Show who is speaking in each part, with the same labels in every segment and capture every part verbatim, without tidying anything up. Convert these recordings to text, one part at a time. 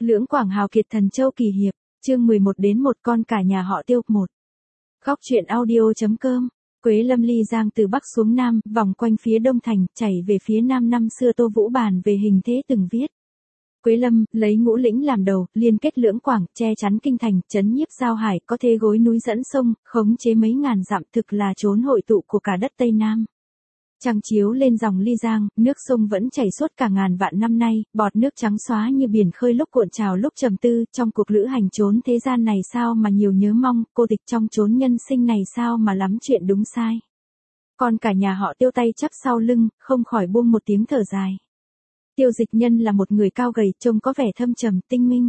Speaker 1: Lưỡng Quảng hào kiệt thần châu kỳ hiệp, chương mười một đến một con cả nhà họ Tiêu một. Góc truyện audio.com. Quế Lâm ly giang từ bắc xuống nam, vòng quanh phía đông thành, chảy về phía nam. Năm xưa Tô Vũ bàn về hình thế từng viết. Quế Lâm, lấy Ngũ Lĩnh làm đầu, liên kết Lưỡng Quảng, che chắn kinh thành, trấn nhiếp giao hải, có thế gối núi dẫn sông, khống chế mấy ngàn dặm, thực là trốn hội tụ của cả đất Tây Nam. Trăng chiếu lên dòng ly giang, nước sông vẫn chảy suốt cả ngàn vạn năm nay, bọt nước trắng xóa như biển khơi lúc cuộn trào lúc trầm tư, trong cuộc lữ hành trốn thế gian này sao mà nhiều nhớ mong, cô tịch trong chốn nhân sinh này sao mà lắm chuyện đúng sai. Còn cả nhà họ Tiêu tay chắp sau lưng, không khỏi buông một tiếng thở dài. Tiêu Dịch Nhân là một người cao gầy, trông có vẻ thâm trầm, tinh minh.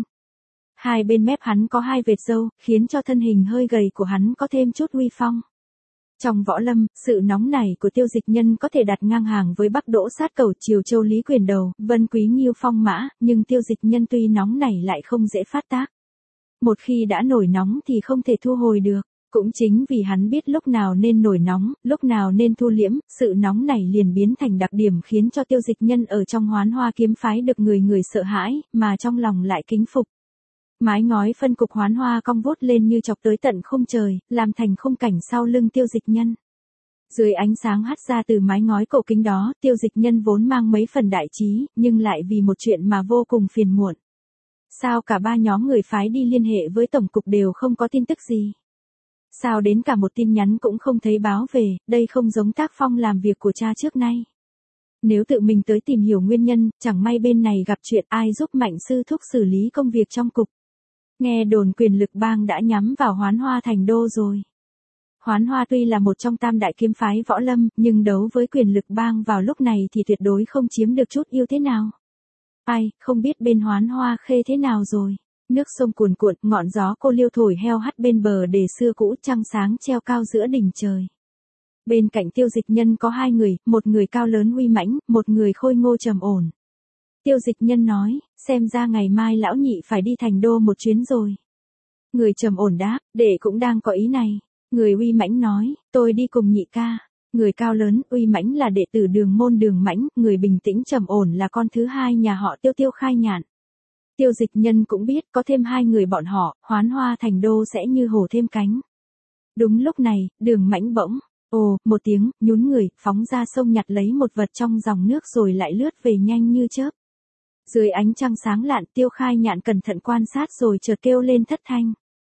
Speaker 1: Hai bên mép hắn có hai vệt râu, khiến cho thân hình hơi gầy của hắn có thêm chút uy phong. Trong võ lâm, sự nóng nảy của Tiêu Dịch Nhân có thể đặt ngang hàng với Bắc Đỗ Sát Cẩu, Triều Châu Lý Quyền Đầu, Vân Quý Nghiêu Phong Mã, nhưng Tiêu Dịch Nhân tuy nóng nảy lại không dễ phát tác. Một khi đã nổi nóng thì không thể thu hồi được, cũng chính vì hắn biết lúc nào nên nổi nóng, lúc nào nên thu liễm, sự nóng nảy liền biến thành đặc điểm khiến cho Tiêu Dịch Nhân ở trong Hoán Hoa kiếm phái được người người sợ hãi, mà trong lòng lại kính phục. Mái ngói phân cục Hoán Hoa cong vút lên như chọc tới tận khung trời, làm thành khung cảnh sau lưng Tiêu Dịch Nhân. Dưới ánh sáng hắt ra từ mái ngói cổ kính đó, Tiêu Dịch Nhân vốn mang mấy phần đại trí, nhưng lại vì một chuyện mà vô cùng phiền muộn. Sao cả ba nhóm người phái đi liên hệ với tổng cục đều không có tin tức gì? Sao đến cả một tin nhắn cũng không thấy báo về, đây không giống tác phong làm việc của cha trước nay. Nếu tự mình tới tìm hiểu nguyên nhân, chẳng may bên này gặp chuyện ai giúp Mạnh sư thúc xử lý công việc trong cục. Nghe đồn Quyền Lực Bang đã nhắm vào Hoán Hoa thành đô rồi. Hoán Hoa tuy là một trong tam đại kiếm phái võ lâm, nhưng đấu với Quyền Lực Bang vào lúc này thì tuyệt đối không chiếm được chút ưu thế nào. Ai, không biết bên Hoán Hoa Khê thế nào rồi. Nước sông cuồn cuộn, ngọn gió cô liêu thổi heo hắt bên bờ để xưa cũ, trăng sáng treo cao giữa đỉnh trời. Bên cạnh Tiêu Dịch Nhân có hai người, một người cao lớn uy mãnh, một người khôi ngô trầm ổn. Tiêu Dịch Nhân nói, xem ra ngày mai lão nhị phải đi thành đô một chuyến rồi. Người trầm ổn đáp, đệ cũng đang có ý này. Người uy mãnh nói, tôi đi cùng nhị ca. Người cao lớn, uy mãnh là đệ tử Đường Môn Đường Mãnh, người bình tĩnh trầm ổn là con thứ hai nhà họ Tiêu Tiêu Khai Nhạn. Tiêu Dịch Nhân cũng biết có thêm hai người bọn họ, Hoán Hoa thành đô sẽ như hổ thêm cánh. Đúng lúc này, Đường Mãnh bỗng, ồ, một tiếng, nhún người, phóng ra sông nhặt lấy một vật trong dòng nước rồi lại lướt về nhanh như chớp. Dưới ánh trăng sáng lạn, Tiêu Khai Nhạn cẩn thận quan sát rồi chợt kêu lên thất thanh.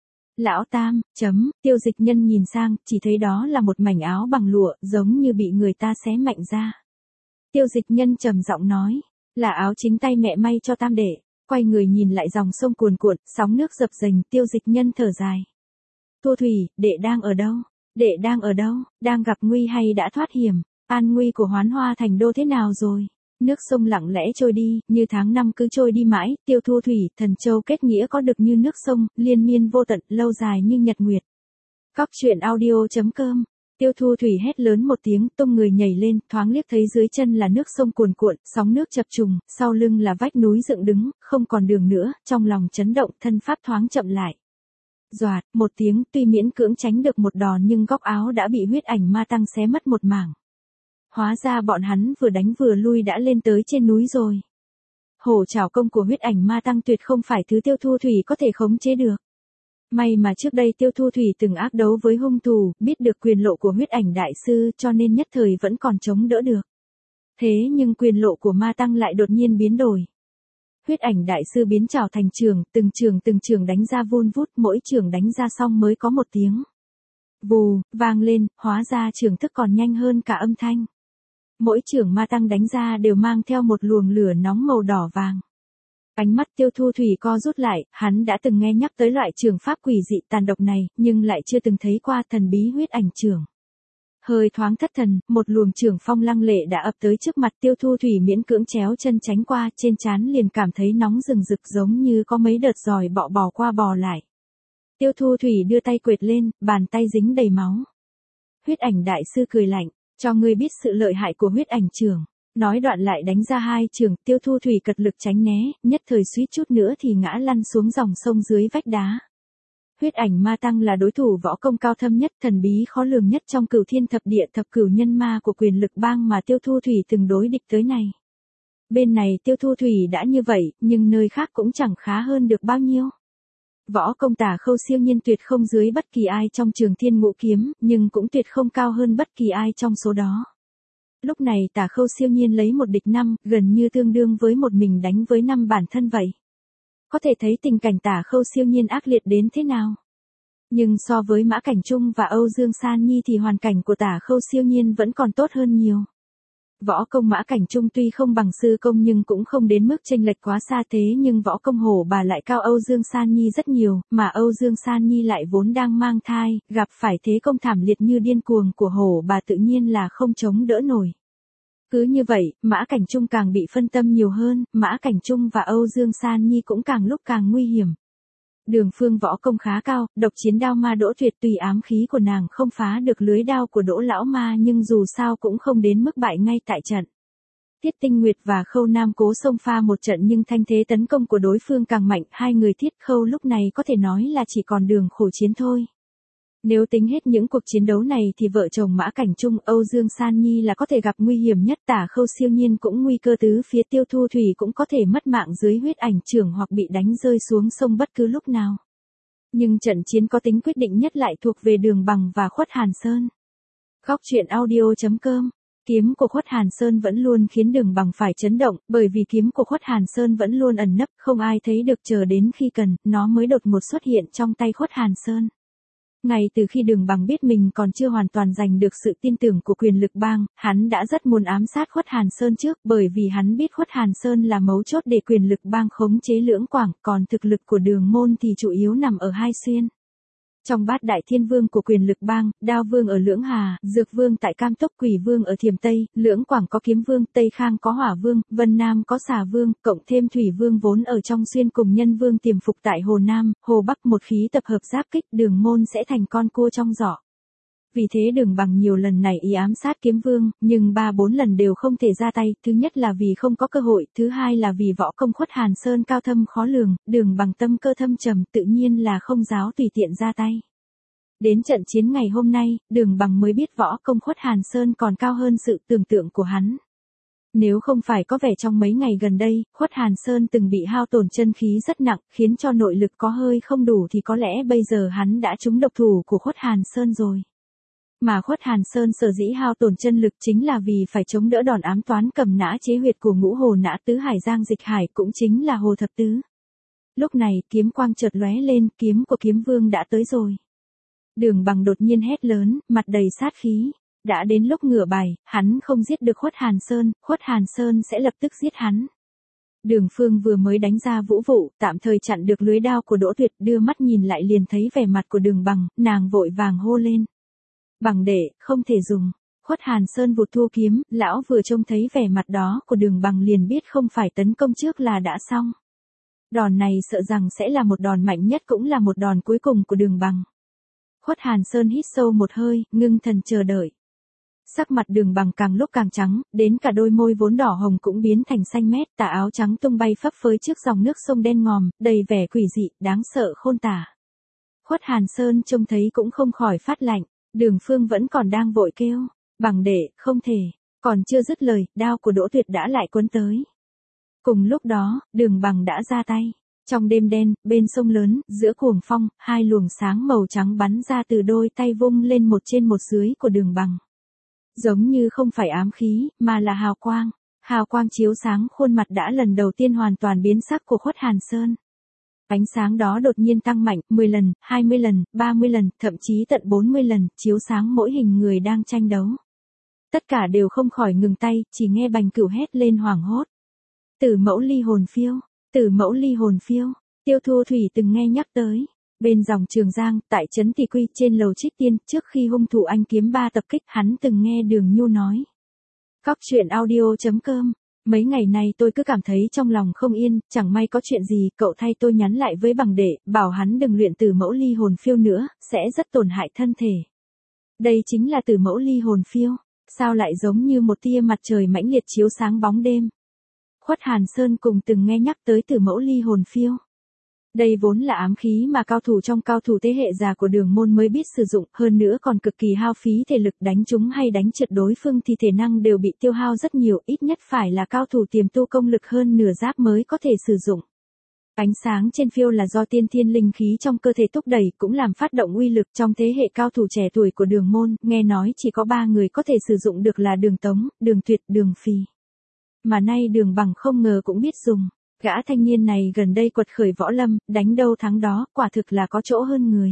Speaker 1: Lão Tam, chấm, Tiêu Dịch Nhân nhìn sang, chỉ thấy đó là một mảnh áo bằng lụa, giống như bị người ta xé mạnh ra. Tiêu Dịch Nhân trầm giọng nói, là áo chính tay mẹ may cho Tam đệ. Quay người nhìn lại dòng sông cuồn cuộn, sóng nước dập dềnh, Tiêu Dịch Nhân thở dài. Thu Thủy, đệ đang ở đâu? Đệ đang ở đâu? Đang gặp nguy hay đã thoát hiểm? An nguy của Hoán Hoa thành đô thế nào rồi? Nước sông lặng lẽ trôi đi, như tháng năm cứ trôi đi mãi, Tiêu Thu Thủy, Thần Châu kết nghĩa có được như nước sông, liên miên vô tận, lâu dài như nhật nguyệt. Góc truyện audio.com. Tiêu Thu Thủy hét lớn một tiếng, tung người nhảy lên, thoáng liếc thấy dưới chân là nước sông cuồn cuộn, sóng nước chập trùng, sau lưng là vách núi dựng đứng, không còn đường nữa, trong lòng chấn động, thân pháp thoáng chậm lại. Doạt, một tiếng, tuy miễn cưỡng tránh được một đòn nhưng góc áo đã bị huyết ảnh ma tăng xé mất một mảng. Hóa ra bọn hắn vừa đánh vừa lui đã lên tới trên núi rồi. Hổ trảo công của huyết ảnh ma tăng tuyệt không phải thứ Tiêu Thu Thủy có thể khống chế được. May mà trước đây Tiêu Thu Thủy từng ác đấu với hung thủ, biết được quyền lộ của huyết ảnh đại sư cho nên nhất thời vẫn còn chống đỡ được. Thế nhưng quyền lộ của ma tăng lại đột nhiên biến đổi. Huyết ảnh đại sư biến trảo thành trường, từng trường từng trường đánh ra vun vút, mỗi trường đánh ra xong mới có một tiếng. Vù, vang lên, hóa ra trường thức còn nhanh hơn cả âm thanh. Mỗi trường ma tăng đánh ra đều mang theo một luồng lửa nóng màu đỏ vàng. Ánh mắt Tiêu Thu Thủy co rút lại, hắn đã từng nghe nhắc tới loại trường pháp quỷ dị tàn độc này, nhưng lại chưa từng thấy qua thần bí huyết ảnh trường. Hơi thoáng thất thần, một luồng trường phong lăng lệ đã ập tới trước mặt Tiêu Thu Thủy miễn cưỡng chéo chân tránh qua, trên trán liền cảm thấy nóng rừng rực giống như có mấy đợt giòi bọ bò qua bò lại. Tiêu Thu Thủy đưa tay quệt lên, bàn tay dính đầy máu. Huyết ảnh đại sư cười lạnh, cho ngươi biết sự lợi hại của huyết ảnh trường. Nói đoạn lại đánh ra hai trường, Tiêu Thu Thủy cật lực tránh né, nhất thời suýt chút nữa thì ngã lăn xuống dòng sông dưới vách đá. Huyết ảnh ma tăng là đối thủ võ công cao thâm nhất, thần bí khó lường nhất trong cửu thiên thập địa thập cửu nhân ma của Quyền Lực Bang mà Tiêu Thu Thủy từng đối địch tới này. Bên này Tiêu Thu Thủy đã như vậy, nhưng nơi khác cũng chẳng khá hơn được bao nhiêu. Võ công Tả Khâu siêu nhiên tuyệt không dưới bất kỳ ai trong Trường Thiên Ngũ Kiếm, nhưng cũng tuyệt không cao hơn bất kỳ ai trong số đó. Lúc này Tả Khâu siêu nhiên lấy một địch năm, gần như tương đương với một mình đánh với năm bản thân vậy. Có thể thấy tình cảnh Tả Khâu siêu nhiên ác liệt đến thế nào. Nhưng so với Mã Cảnh Trung và Âu Dương San Nhi thì hoàn cảnh của Tả Khâu siêu nhiên vẫn còn tốt hơn nhiều. Võ công Mã Cảnh Trung tuy không bằng sư công nhưng cũng không đến mức chênh lệch quá xa thế, nhưng võ công Hổ Bà lại cao Âu Dương San Nhi rất nhiều, mà Âu Dương San Nhi lại vốn đang mang thai, gặp phải thế công thảm liệt như điên cuồng của Hổ Bà tự nhiên là không chống đỡ nổi. Cứ như vậy, Mã Cảnh Trung càng bị phân tâm nhiều hơn, Mã Cảnh Trung và Âu Dương San Nhi cũng càng lúc càng nguy hiểm. Đường Phương võ công khá cao, độc chiến đao ma Đỗ Tuyệt tùy ám khí của nàng không phá được lưới đao của Đỗ lão ma, nhưng dù sao cũng không đến mức bại ngay tại trận. Tiết Tinh Nguyệt và Khâu Nam cố xông pha một trận nhưng thanh thế tấn công của đối phương càng mạnh, hai người Thiết Khâu lúc này có thể nói là chỉ còn đường khổ chiến thôi. Nếu tính hết những cuộc chiến đấu này thì vợ chồng Mã Cảnh Trung, Âu Dương San Nhi là có thể gặp nguy hiểm nhất, Tả Khâu siêu nhiên cũng nguy cơ tứ phía, Tiêu Thu Thủy cũng có thể mất mạng dưới huyết ảnh chưởng hoặc bị đánh rơi xuống sông bất cứ lúc nào. Nhưng trận chiến có tính quyết định nhất lại thuộc về Đường Bằng và Khuất Hàn Sơn. Góc truyện audio chấm com. Kiếm của Khuất Hàn Sơn vẫn luôn khiến Đường Bằng phải chấn động, bởi vì kiếm của Khuất Hàn Sơn vẫn luôn ẩn nấp, không ai thấy được, chờ đến khi cần, nó mới đột ngột xuất hiện trong tay Khuất Hàn Sơn. Ngay từ khi Đường Bằng biết mình còn chưa hoàn toàn giành được sự tin tưởng của quyền lực bang, hắn đã rất muốn ám sát Khuất Hàn Sơn trước, bởi vì hắn biết Khuất Hàn Sơn là mấu chốt để quyền lực bang khống chế Lưỡng Quảng, còn thực lực của Đường môn thì chủ yếu nằm ở Hai Xuyên. Trong bát đại thiên vương của quyền lực bang, Đao Vương ở Lưỡng Hà, Dược Vương tại Cam Túc, Quỷ Vương ở Thiểm Tây, Lưỡng Quảng có Kiếm Vương, Tây Khang có Hỏa Vương, Vân Nam có Xà Vương, cộng thêm Thủy Vương vốn ở trong Xuyên cùng Nhân Vương tiềm phục tại Hồ Nam, Hồ Bắc, một khí tập hợp giáp kích, Đường môn sẽ thành con cua trong giỏ. Vì thế Đường Bằng nhiều lần này ý ám sát Kiếm Vương, nhưng ba bốn lần đều không thể ra tay, thứ nhất là vì không có cơ hội, thứ hai là vì võ công Khuất Hàn Sơn cao thâm khó lường, Đường Bằng tâm cơ thâm trầm, tự nhiên là không dám tùy tiện ra tay. Đến trận chiến ngày hôm nay, Đường Bằng mới biết võ công Khuất Hàn Sơn còn cao hơn sự tưởng tượng của hắn. Nếu không phải có vẻ trong mấy ngày gần đây, Khuất Hàn Sơn từng bị hao tổn chân khí rất nặng, khiến cho nội lực có hơi không đủ thì có lẽ bây giờ hắn đã trúng độc thủ của Khuất Hàn Sơn rồi. Mà Khuất Hàn Sơn sở dĩ hao tổn chân lực chính là vì phải chống đỡ đòn ám toán cầm nã chế huyệt của Ngũ Hồ Nã Tứ Hải Giang Dịch Hải, cũng chính là Hồ Thập Tứ. Lúc này, kiếm quang chợt lóe lên, kiếm của Kiếm Vương đã tới rồi. Đường Bằng đột nhiên hét lớn, mặt đầy sát khí. Đã đến lúc ngửa bài, hắn không giết được Khuất Hàn Sơn, Khuất Hàn Sơn sẽ lập tức giết hắn. Đường Phương vừa mới đánh ra vũ vụ, tạm thời chặn được lưới đao của Đỗ Tuyệt, đưa mắt nhìn lại liền thấy vẻ mặt của Đường Bằng, nàng vội vàng hô lên. Bằng đệ, không thể dùng. Khuất Hàn Sơn vụt thu kiếm, lão vừa trông thấy vẻ mặt đó của Đường Bằng liền biết không phải tấn công trước là đã xong. Đòn này sợ rằng sẽ là một đòn mạnh nhất, cũng là một đòn cuối cùng của Đường Bằng. Khuất Hàn Sơn hít sâu một hơi, ngưng thần chờ đợi. Sắc mặt Đường Bằng càng lúc càng trắng, đến cả đôi môi vốn đỏ hồng cũng biến thành xanh mét, tà áo trắng tung bay phấp phới trước dòng nước sông đen ngòm, đầy vẻ quỷ dị, đáng sợ khôn tả. Khuất Hàn Sơn trông thấy cũng không khỏi phát lạnh, Đường Phương vẫn còn đang vội kêu, bằng đệ, không thể, còn chưa dứt lời, đao của Đỗ Tuyệt đã lại cuốn tới. Cùng lúc đó, Đường Bằng đã ra tay. Trong đêm đen, bên sông lớn, giữa cuồng phong, hai luồng sáng màu trắng bắn ra từ đôi tay vung lên một trên một dưới của Đường Bằng. Giống như không phải ám khí, mà là hào quang. Hào quang chiếu sáng khuôn mặt đã lần đầu tiên hoàn toàn biến sắc của Khuất Hàn Sơn. Ánh sáng đó đột nhiên tăng mạnh, mười lần, hai mươi lần, ba mươi lần, thậm chí tận bốn mươi lần, chiếu sáng mỗi hình người đang tranh đấu. Tất cả đều không khỏi ngừng tay, chỉ nghe Bành Cửu hét lên hoảng hốt. Tử mẫu ly hồn phiêu. Tử mẫu ly hồn phiêu, Tiêu Thu Thủy từng nghe nhắc tới. Bên dòng Trường Giang, tại trấn Tỷ Quy, trên lầu Trích Tiên, trước khi hung thủ anh kiếm ba tập kích, hắn từng nghe Đường Nhu nói. Góc truyện audio chấm com. Mấy ngày nay tôi cứ cảm thấy trong lòng không yên, chẳng may có chuyện gì, cậu thay tôi nhắn lại với Bằng đệ, bảo hắn đừng luyện Tử mẫu ly hồn phiêu nữa, sẽ rất tổn hại thân thể. Đây chính là Tử mẫu ly hồn phiêu, sao lại giống như một tia mặt trời mãnh liệt chiếu sáng bóng đêm. Khuất Hàn Sơn cùng từng nghe nhắc tới Tử mẫu ly hồn phiêu. Đây vốn là ám khí mà cao thủ trong cao thủ thế hệ già của Đường môn mới biết sử dụng, hơn nữa còn cực kỳ hao phí thể lực, đánh trúng hay đánh trượt đối phương thì thể năng đều bị tiêu hao rất nhiều, ít nhất phải là cao thủ tiềm tu công lực hơn nửa giáp mới có thể sử dụng. Ánh sáng trên phiêu là do tiên thiên linh khí trong cơ thể thúc đẩy, cũng làm phát động uy lực. Trong thế hệ cao thủ trẻ tuổi của Đường môn, nghe nói chỉ có ba người có thể sử dụng được là Đường Tống, Đường Tuyệt, Đường Phì. Mà nay Đường Bằng không ngờ cũng biết dùng. Gã thanh niên này gần đây quật khởi võ lâm, đánh đâu thắng đó, quả thực là có chỗ hơn người.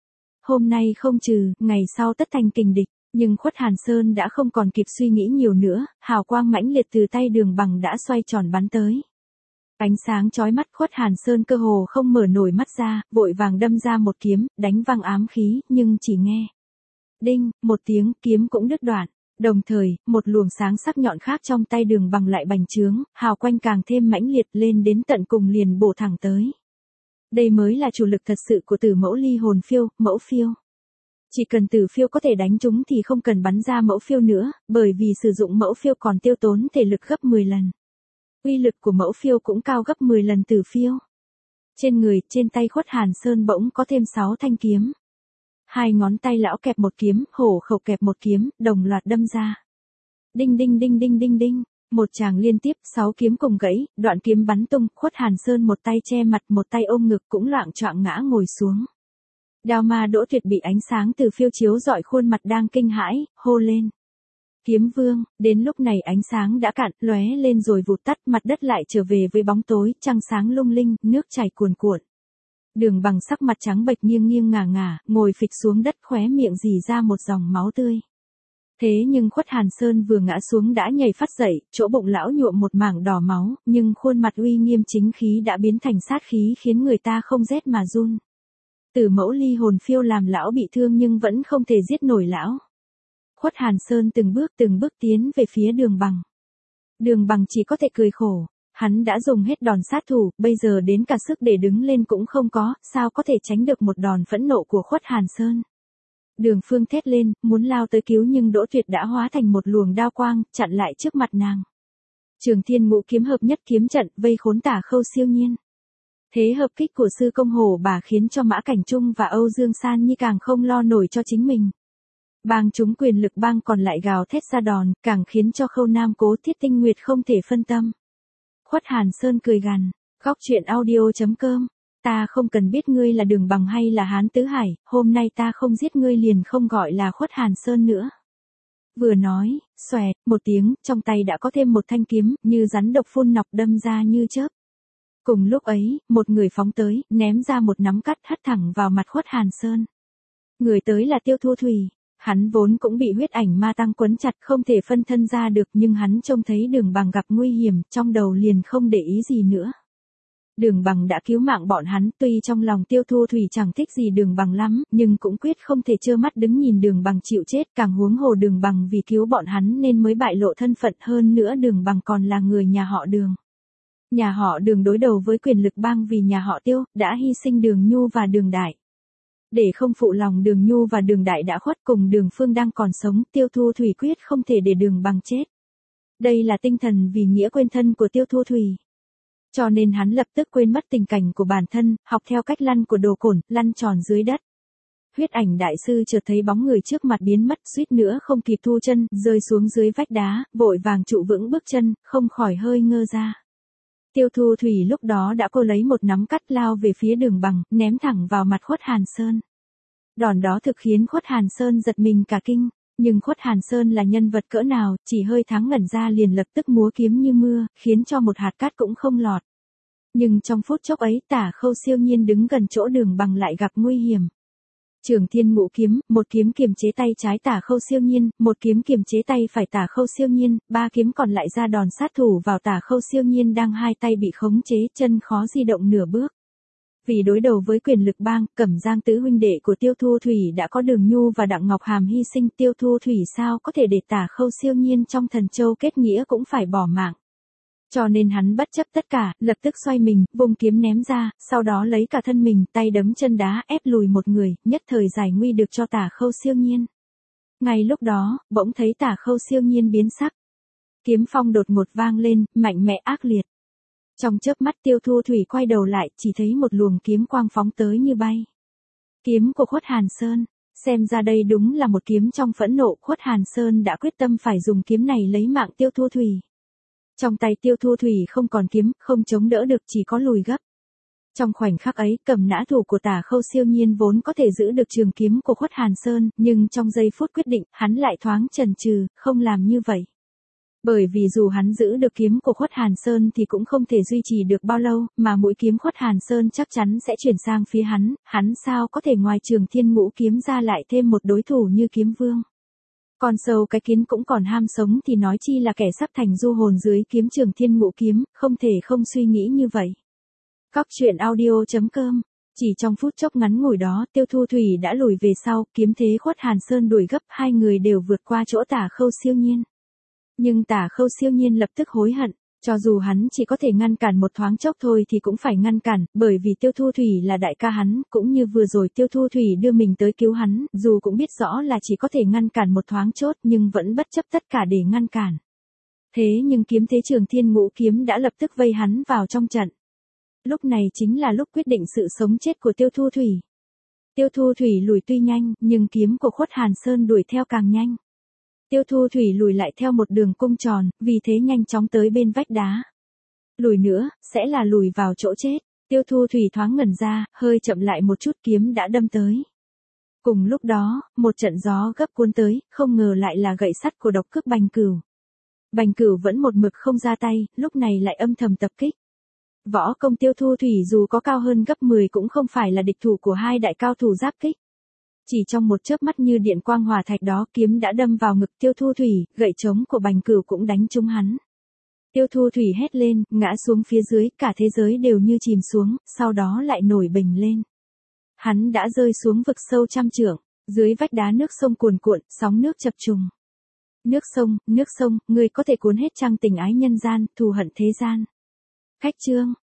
Speaker 1: Hôm nay không trừ, ngày sau tất thành kình địch, nhưng Khuất Hàn Sơn đã không còn kịp suy nghĩ nhiều nữa, hào quang mãnh liệt từ tay Đường Bằng đã xoay tròn bắn tới. Ánh sáng chói mắt, Khuất Hàn Sơn cơ hồ không mở nổi mắt ra, vội vàng đâm ra một kiếm, đánh văng ám khí, nhưng chỉ nghe đinh, một tiếng, kiếm cũng đứt đoạn. Đồng thời, một luồng sáng sắc nhọn khác trong tay Đường Bằng lại bành trướng, hào quanh càng thêm mãnh liệt, lên đến tận cùng liền bổ thẳng tới. Đây mới là chủ lực thật sự của Tử Mẫu Ly Hồn Phiêu, Mẫu Phiêu. Chỉ cần Tử Phiêu có thể đánh trúng thì không cần bắn ra Mẫu Phiêu nữa, bởi vì sử dụng Mẫu Phiêu còn tiêu tốn thể lực gấp mười lần. Uy lực của Mẫu Phiêu cũng cao gấp mười lần Tử Phiêu. Trên người, trên tay Khuất Hàn Sơn bỗng có thêm sáu thanh kiếm. Hai ngón tay lão kẹp một kiếm, hổ khẩu kẹp một kiếm, đồng loạt đâm ra. Đinh đinh đinh đinh đinh đinh, một tràng liên tiếp, sáu kiếm cùng gãy, đoạn kiếm bắn tung, Khuất Hàn Sơn một tay che mặt, một tay ôm ngực cũng loạng choạng ngã ngồi xuống. Đao ma Đỗ Tuyệt bị ánh sáng từ phiêu chiếu rọi khuôn mặt đang kinh hãi, hô lên. Kiếm vương, đến lúc này ánh sáng đã cạn, lóe lên rồi vụt tắt, mặt đất lại trở về với bóng tối, trăng sáng lung linh, nước chảy cuồn cuộn. Đường Bằng sắc mặt trắng bệch nghiêng nghiêng ngả ngả, ngồi phịch xuống đất, khóe miệng rỉ ra một dòng máu tươi. Thế nhưng Khuất Hàn Sơn vừa ngã xuống đã nhảy phát dậy, chỗ bụng lão nhuộm một mảng đỏ máu, nhưng khuôn mặt uy nghiêm chính khí đã biến thành sát khí khiến người ta không rét mà run. Tử Mẫu Ly Hồn Phiêu làm lão bị thương nhưng vẫn không thể giết nổi lão. Khuất Hàn Sơn từng bước từng bước tiến về phía Đường Bằng. Đường Bằng chỉ có thể cười khổ. Hắn đã dùng hết đòn sát thủ, bây giờ đến cả sức để đứng lên cũng không có, sao có thể tránh được một đòn phẫn nộ của Khuất Hàn Sơn. Đường Phương thét lên, muốn lao tới cứu nhưng Đỗ Tuyệt đã hóa thành một luồng đao quang, chặn lại trước mặt nàng. Trường Thiên Ngũ kiếm hợp nhất kiếm trận, vây khốn Tả Khâu Siêu Nhiên. Thế hợp kích của sư công Hổ Bà khiến cho Mã Cảnh Trung và Âu Dương San Nhi càng không lo nổi cho chính mình. Bang chúng quyền lực bang còn lại gào thét ra đòn, càng khiến cho Khâu Nam Cố Thiết Tinh Nguyệt không thể phân tâm. Khuất Hàn Sơn cười gằn, góc truyện audio chấm com, ta không cần biết ngươi là Đường Bằng hay là Hán Tứ Hải, hôm nay ta không giết ngươi liền không gọi là Khuất Hàn Sơn nữa. Vừa nói, xoẹt, một tiếng, trong tay đã có thêm một thanh kiếm, như rắn độc phun nọc đâm ra như chớp. Cùng lúc ấy, một người phóng tới, ném ra một nắm cắt hất thẳng vào mặt Khuất Hàn Sơn. Người tới là Tiêu Thu Thủy. Hắn vốn cũng bị huyết ảnh ma tăng quấn chặt không thể phân thân ra được nhưng hắn trông thấy Đường Bằng gặp nguy hiểm, trong đầu liền không để ý gì nữa. Đường Bằng đã cứu mạng bọn hắn, tuy trong lòng Tiêu Thu Thủy chẳng thích gì Đường Bằng lắm, nhưng cũng quyết không thể trơ mắt đứng nhìn Đường Bằng chịu chết, càng huống hồ Đường Bằng vì cứu bọn hắn nên mới bại lộ thân phận, hơn nữa Đường Bằng còn là người nhà họ Đường. Nhà họ Đường đối đầu với quyền lực bang vì nhà họ Tiêu, đã hy sinh Đường Nhu và Đường Đại. Để không phụ lòng Đường Nhu và Đường Đại đã khuất cùng Đường Phương đang còn sống, Tiêu Thu Thủy quyết không thể để Đường Bằng chết. Đây là tinh thần vì nghĩa quên thân của Tiêu Thu Thủy. Cho nên hắn lập tức quên mất tình cảnh của bản thân, học theo cách lăn của Đồ Cổn, lăn tròn dưới đất. Huyết ảnh đại sư chợt thấy bóng người trước mặt biến mất, suýt nữa không kịp thu chân, rơi xuống dưới vách đá, vội vàng trụ vững bước chân, không khỏi hơi ngơ ra. Tiêu Thu Thủy lúc đó đã cô lấy một nắm cắt lao về phía Đường Bằng, ném thẳng vào mặt Khuất Hàn Sơn. Đòn đó thực khiến Khuất Hàn Sơn giật mình cả kinh, nhưng Khuất Hàn Sơn là nhân vật cỡ nào, chỉ hơi thoáng ngẩn ra liền lập tức múa kiếm như mưa, khiến cho một hạt cát cũng không lọt. Nhưng trong phút chốc ấy, Tả Khâu Siêu Nhiên đứng gần chỗ Đường Bằng lại gặp nguy hiểm. Trường Thiên Ngũ kiếm, một kiếm kiềm chế tay trái Tả Khâu Siêu Nhiên, một kiếm kiềm chế tay phải Tả Khâu Siêu Nhiên, ba kiếm còn lại ra đòn sát thủ vào Tả Khâu Siêu Nhiên đang hai tay bị khống chế, chân khó di động nửa bước. Vì đối đầu với quyền lực bang, Cẩm Giang tứ huynh đệ của Tiêu Thu Thủy đã có Đường Nhu và Đặng Ngọc Hàm hy sinh, Tiêu Thu Thủy sao có thể để Tả Khâu Siêu Nhiên trong Thần Châu kết nghĩa cũng phải bỏ mạng. Cho nên hắn bất chấp tất cả, lập tức xoay mình, vùng kiếm ném ra, sau đó lấy cả thân mình, tay đấm chân đá, ép lùi một người, nhất thời giải nguy được cho Tả Khâu Siêu Nhiên. Ngay lúc đó, bỗng thấy Tả Khâu Siêu Nhiên biến sắc. Kiếm phong đột ngột vang lên, mạnh mẽ ác liệt. Trong chớp mắt Tiêu Thu Thủy quay đầu lại, chỉ thấy một luồng kiếm quang phóng tới như bay. Kiếm của Khuất Hàn Sơn, xem ra đây đúng là một kiếm trong phẫn nộ, Khuất Hàn Sơn đã quyết tâm phải dùng kiếm này lấy mạng Tiêu Thu Thủy. Trong tay Tiêu Thu Thủy không còn kiếm, không chống đỡ được, chỉ có lùi gấp. Trong khoảnh khắc ấy, cầm nã thủ của Tả Khâu Siêu Nhiên vốn có thể giữ được trường kiếm của Khuất Hàn Sơn, nhưng trong giây phút quyết định, hắn lại thoáng chần chừ, không làm như vậy. Bởi vì dù hắn giữ được kiếm của Khuất Hàn Sơn thì cũng không thể duy trì được bao lâu, mà mũi kiếm Khuất Hàn Sơn chắc chắn sẽ chuyển sang phía hắn, hắn sao có thể ngoài Trường Thiên Ngũ kiếm ra lại thêm một đối thủ như Kiếm Vương. Con sâu cái kiến cũng còn ham sống thì nói chi là kẻ sắp thành du hồn dưới kiếm Trường Thiên Ngũ kiếm, không thể không suy nghĩ như vậy. Cóc truyện audio chấm com. Chỉ trong phút chốc ngắn ngủi đó, Tiêu Thu Thủy đã lùi về sau, kiếm thế Khuất Hàn Sơn đuổi gấp, hai người đều vượt qua chỗ Tả Khâu Siêu Nhiên. Nhưng Tả Khâu Siêu Nhiên lập tức hối hận, cho dù hắn chỉ có thể ngăn cản một thoáng chốc thôi thì cũng phải ngăn cản, bởi vì Tiêu Thu Thủy là đại ca hắn, cũng như vừa rồi Tiêu Thu Thủy đưa mình tới cứu hắn, dù cũng biết rõ là chỉ có thể ngăn cản một thoáng chốt nhưng vẫn bất chấp tất cả để ngăn cản. Thế nhưng kiếm thế Trường Thiên Ngũ kiếm đã lập tức vây hắn vào trong trận. Lúc này chính là lúc quyết định sự sống chết của Tiêu Thu Thủy. Tiêu Thu Thủy lùi tuy nhanh, nhưng kiếm của Khuất Hàn Sơn đuổi theo càng nhanh. Tiêu Thu Thủy lùi lại theo một đường cung tròn, vì thế nhanh chóng tới bên vách đá. Lùi nữa, sẽ là lùi vào chỗ chết. Tiêu Thu Thủy thoáng ngẩn ra, hơi chậm lại một chút, kiếm đã đâm tới. Cùng lúc đó, một trận gió gấp cuốn tới, không ngờ lại là gậy sắt của độc cước Bành Cửu. Bành Cửu vẫn một mực không ra tay, lúc này lại âm thầm tập kích. Võ công Tiêu Thu Thủy dù có cao hơn gấp mười cũng không phải là địch thủ của hai đại cao thủ giáp kích. Chỉ trong một chớp mắt như điện quang hỏa thạch đó, kiếm đã đâm vào ngực Tiêu Thu Thủy, gậy trống của Bành Cửu cũng đánh trúng hắn. Tiêu Thu Thủy hét lên, ngã xuống phía dưới, cả thế giới đều như chìm xuống, sau đó lại nổi bềnh lên. Hắn đã rơi xuống vực sâu trăm trượng, dưới vách đá nước sông cuồn cuộn, sóng nước chập trùng. Nước sông, nước sông, người có thể cuốn hết chăng tình ái nhân gian, thù hận thế gian. Khách chương